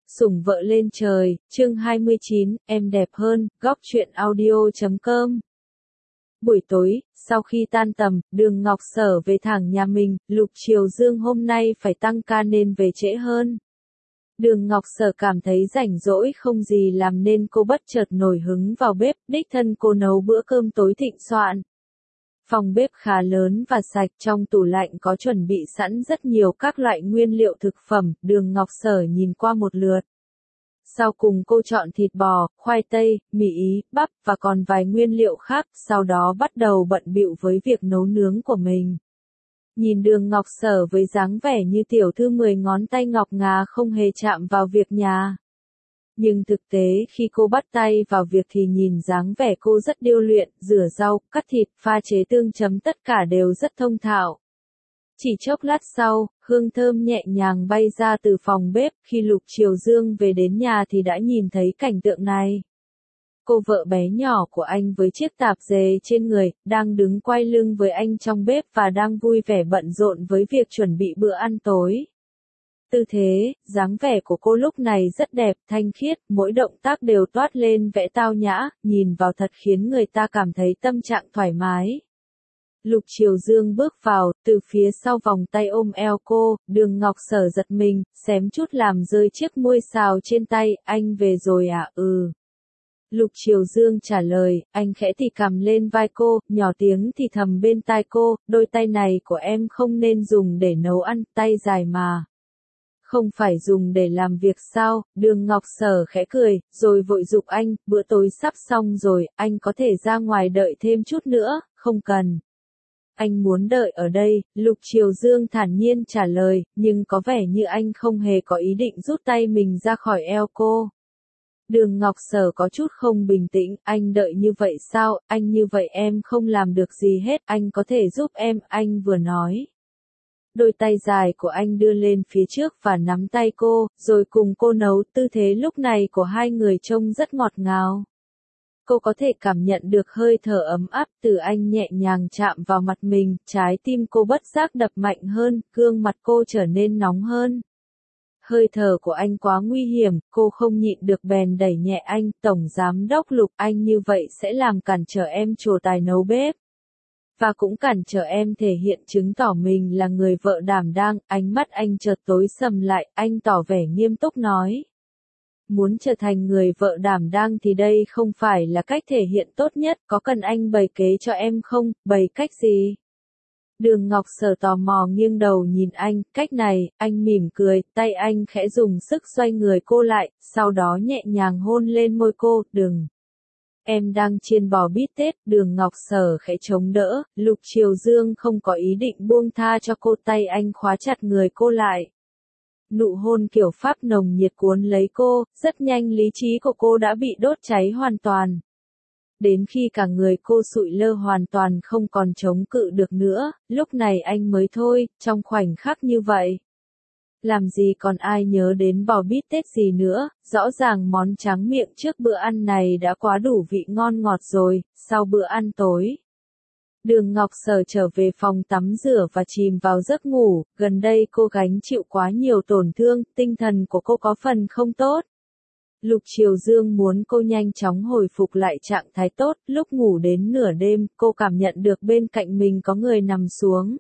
Sủng vợ lên trời, chương 29, em đẹp hơn, góc truyện audio.com. Buổi tối, sau khi tan tầm, Đường Ngọc Sở về thẳng nhà mình, Lục Triều Dương hôm nay phải tăng ca nên về trễ hơn. Đường Ngọc Sở cảm thấy rảnh rỗi không gì làm nên cô bất chợt nổi hứng vào bếp, đích thân cô nấu bữa cơm tối thịnh soạn. Phòng bếp khá lớn và sạch, trong tủ lạnh có chuẩn bị sẵn rất nhiều các loại nguyên liệu thực phẩm, Đường Ngọc Sở nhìn qua một lượt. Sau cùng cô chọn thịt bò, khoai tây, mì ý, bắp và còn vài nguyên liệu khác, sau đó bắt đầu bận bịu với việc nấu nướng của mình. Nhìn Đường Ngọc Sở với dáng vẻ như tiểu thư 10 ngón tay ngọc ngà không hề chạm vào việc nhà. Nhưng thực tế khi cô bắt tay vào việc thì nhìn dáng vẻ cô rất điêu luyện, rửa rau, cắt thịt, pha chế tương chấm tất cả đều rất thông thạo. Chỉ chốc lát sau, hương thơm nhẹ nhàng bay ra từ phòng bếp, khi Lục Triều Dương về đến nhà thì đã nhìn thấy cảnh tượng này. Cô vợ bé nhỏ của anh với chiếc tạp dề trên người, đang đứng quay lưng với anh trong bếp và đang vui vẻ bận rộn với việc chuẩn bị bữa ăn tối. Tư thế, dáng vẻ của cô lúc này rất đẹp, thanh khiết, mỗi động tác đều toát lên vẻ tao nhã, nhìn vào thật khiến người ta cảm thấy tâm trạng thoải mái. Lục Triều Dương bước vào, từ phía sau vòng tay ôm eo cô, Đường Ngọc Sở giật mình, xém chút làm rơi chiếc muôi xào trên tay, anh về rồi à? Ừ. Lục Triều Dương trả lời, anh khẽ thì cầm lên vai cô, nhỏ tiếng thì thầm bên tai cô, đôi tay này của em không nên dùng để nấu ăn, tay dài mà. Không phải dùng để làm việc sao? Đường Ngọc Sở khẽ cười, rồi vội giục anh, bữa tối sắp xong rồi, anh có thể ra ngoài đợi thêm chút nữa, không cần. Anh muốn đợi ở đây, Lục Triều Dương thản nhiên trả lời, nhưng có vẻ như anh không hề có ý định rút tay mình ra khỏi eo cô. Đường Ngọc Sở có chút không bình tĩnh, anh đợi như vậy sao, anh như vậy em không làm được gì hết, anh có thể giúp em, anh vừa nói. Đôi tay dài của anh đưa lên phía trước và nắm tay cô, rồi cùng cô nấu, tư thế lúc này của hai người trông rất ngọt ngào. Cô có thể cảm nhận được hơi thở ấm áp từ anh nhẹ nhàng chạm vào mặt mình, trái tim cô bất giác đập mạnh hơn, gương mặt cô trở nên nóng hơn. Hơi thở của anh quá nguy hiểm, cô không nhịn được bèn đẩy nhẹ anh, Tổng Giám đốc Lục, anh như vậy sẽ làm cản trở em trổ tài nấu bếp. Và cũng cản trở em thể hiện chứng tỏ mình là người vợ đảm đang, ánh mắt anh chợt tối sầm lại, anh tỏ vẻ nghiêm túc nói. Muốn trở thành người vợ đảm đang thì đây không phải là cách thể hiện tốt nhất, có cần anh bày kế cho em không, bày cách gì? Đường Ngọc Sở tò mò nghiêng đầu nhìn anh, cách này, anh mỉm cười, tay anh khẽ dùng sức xoay người cô lại, sau đó nhẹ nhàng hôn lên môi cô, đừng. Em đang chiên bò bít tết, Đường Ngọc Sở khẽ chống đỡ, Lục Triều Dương không có ý định buông tha cho cô, tay anh khóa chặt người cô lại. Nụ hôn kiểu Pháp nồng nhiệt cuốn lấy cô, rất nhanh lý trí của cô đã bị đốt cháy hoàn toàn. Đến khi cả người cô sụi lơ hoàn toàn không còn chống cự được nữa, lúc này anh mới thôi, trong khoảnh khắc như vậy. Làm gì còn ai nhớ đến bò bít tết gì nữa, rõ ràng món tráng miệng trước bữa ăn này đã quá đủ vị ngon ngọt rồi, sau bữa ăn tối. Đường Ngọc Sở trở về phòng tắm rửa và chìm vào giấc ngủ, gần đây cô gánh chịu quá nhiều tổn thương, tinh thần của cô có phần không tốt. Lục Triều Dương muốn cô nhanh chóng hồi phục lại trạng thái tốt, lúc ngủ đến nửa đêm, cô cảm nhận được bên cạnh mình có người nằm xuống.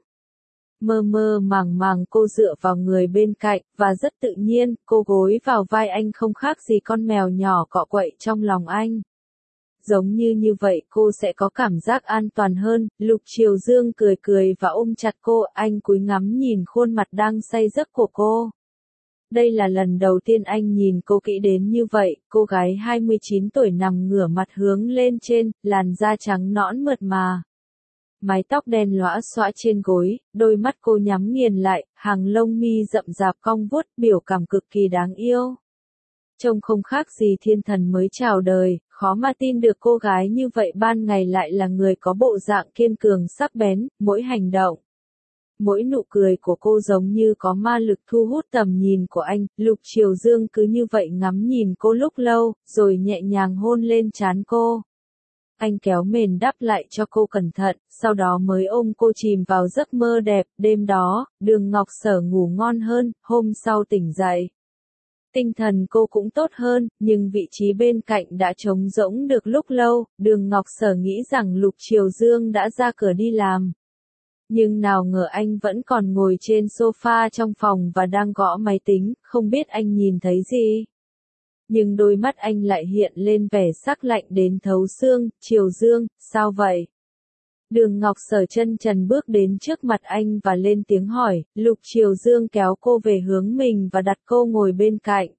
Mơ mơ màng màng cô dựa vào người bên cạnh, và rất tự nhiên, cô gối vào vai anh không khác gì con mèo nhỏ cọ quậy trong lòng anh. Giống như vậy cô sẽ có cảm giác an toàn hơn, Lục Triều Dương cười cười và ôm chặt cô, anh cúi ngắm nhìn khuôn mặt đang say giấc của cô. Đây là lần đầu tiên anh nhìn cô kỹ đến như vậy, cô gái 29 tuổi nằm ngửa mặt hướng lên trên, làn da trắng nõn mượt mà. Mái tóc đen lõa xõa trên gối, đôi mắt cô nhắm nghiền lại, hàng lông mi rậm rạp cong vuốt, biểu cảm cực kỳ đáng yêu. Trông không khác gì thiên thần mới chào đời, khó mà tin được cô gái như vậy ban ngày lại là người có bộ dạng kiên cường sắc bén, mỗi hành động. Mỗi nụ cười của cô giống như có ma lực thu hút tầm nhìn của anh, Lục Triều Dương cứ như vậy ngắm nhìn cô lúc lâu, rồi nhẹ nhàng hôn lên trán cô. Anh kéo mền đắp lại cho cô cẩn thận, sau đó mới ôm cô chìm vào giấc mơ đẹp, đêm đó, Đường Ngọc Sở ngủ ngon hơn, hôm sau tỉnh dậy. Tinh thần cô cũng tốt hơn, nhưng vị trí bên cạnh đã trống rỗng được lúc lâu, Đường Ngọc Sở nghĩ rằng Lục Triều Dương đã ra cửa đi làm. Nhưng nào ngờ anh vẫn còn ngồi trên sofa trong phòng và đang gõ máy tính, không biết anh nhìn thấy gì. Nhưng đôi mắt anh lại hiện lên vẻ sắc lạnh đến thấu xương. Triều Dương, sao vậy? Đường Ngọc Sở chân trần bước đến trước mặt anh và lên tiếng hỏi. Lục Triều Dương kéo cô về hướng mình và đặt cô ngồi bên cạnh.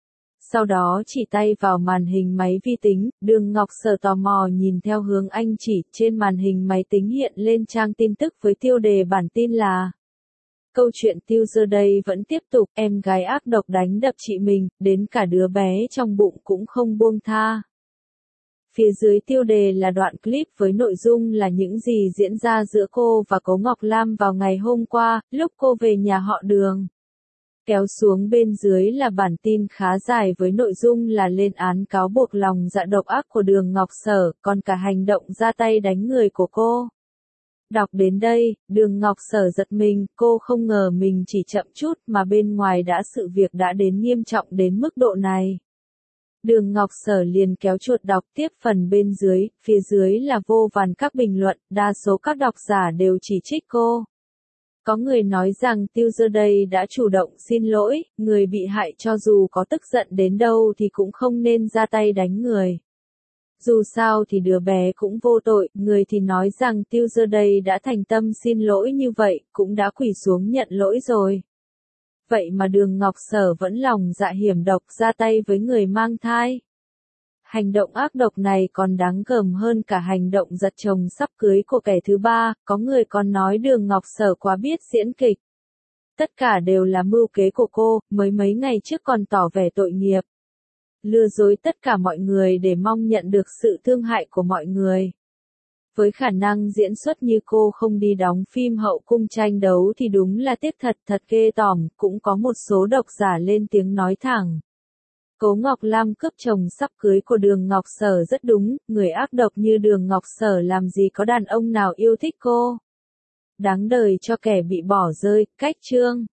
Sau đó chỉ tay vào màn hình máy vi tính, Đường Ngọc Sở tò mò nhìn theo hướng anh chỉ. Trên màn hình máy tính hiện lên trang tin tức với tiêu đề bản tin là: câu chuyện Tuesday vẫn tiếp tục, em gái ác độc đánh đập chị mình, đến cả đứa bé trong bụng cũng không buông tha. Phía dưới tiêu đề là đoạn clip với nội dung là những gì diễn ra giữa cô và Cố Ngọc Lam vào ngày hôm qua, lúc cô về nhà họ Đường. Kéo xuống bên dưới là bản tin khá dài với nội dung là lên án cáo buộc lòng dạ độc ác của Đường Ngọc Sở, còn cả hành động ra tay đánh người của cô. Đọc đến đây, Đường Ngọc Sở giật mình, cô không ngờ mình chỉ chậm chút mà bên ngoài sự việc đã đến nghiêm trọng đến mức độ này. Đường Ngọc Sở liền kéo chuột đọc tiếp phần bên dưới, phía dưới là vô vàn các bình luận, đa số các độc giả đều chỉ trích cô. Có người nói rằng Tuesday đã chủ động xin lỗi, người bị hại cho dù có tức giận đến đâu thì cũng không nên ra tay đánh người. Dù sao thì đứa bé cũng vô tội, người thì nói rằng Tuesday đã thành tâm xin lỗi như vậy, cũng đã quỳ xuống nhận lỗi rồi. Vậy mà Đường Ngọc Sở vẫn lòng dạ hiểm độc ra tay với người mang thai. Hành động ác độc này còn đáng gờm hơn cả hành động giật chồng sắp cưới của kẻ thứ ba, có người còn nói Đường Ngọc Sở quá biết diễn kịch. Tất cả đều là mưu kế của cô, mấy ngày trước còn tỏ vẻ tội nghiệp. Lừa dối tất cả mọi người để mong nhận được sự thương hại của mọi người. Với khả năng diễn xuất như cô không đi đóng phim hậu cung tranh đấu thì đúng là tiếc thật ghê tởm, cũng có một số độc giả lên tiếng nói thẳng. Cố Ngọc Lam cướp chồng sắp cưới của Đường Ngọc Sở rất đúng, người ác độc như Đường Ngọc Sở làm gì có đàn ông nào yêu thích cô. Đáng đời cho kẻ bị bỏ rơi, cách chương.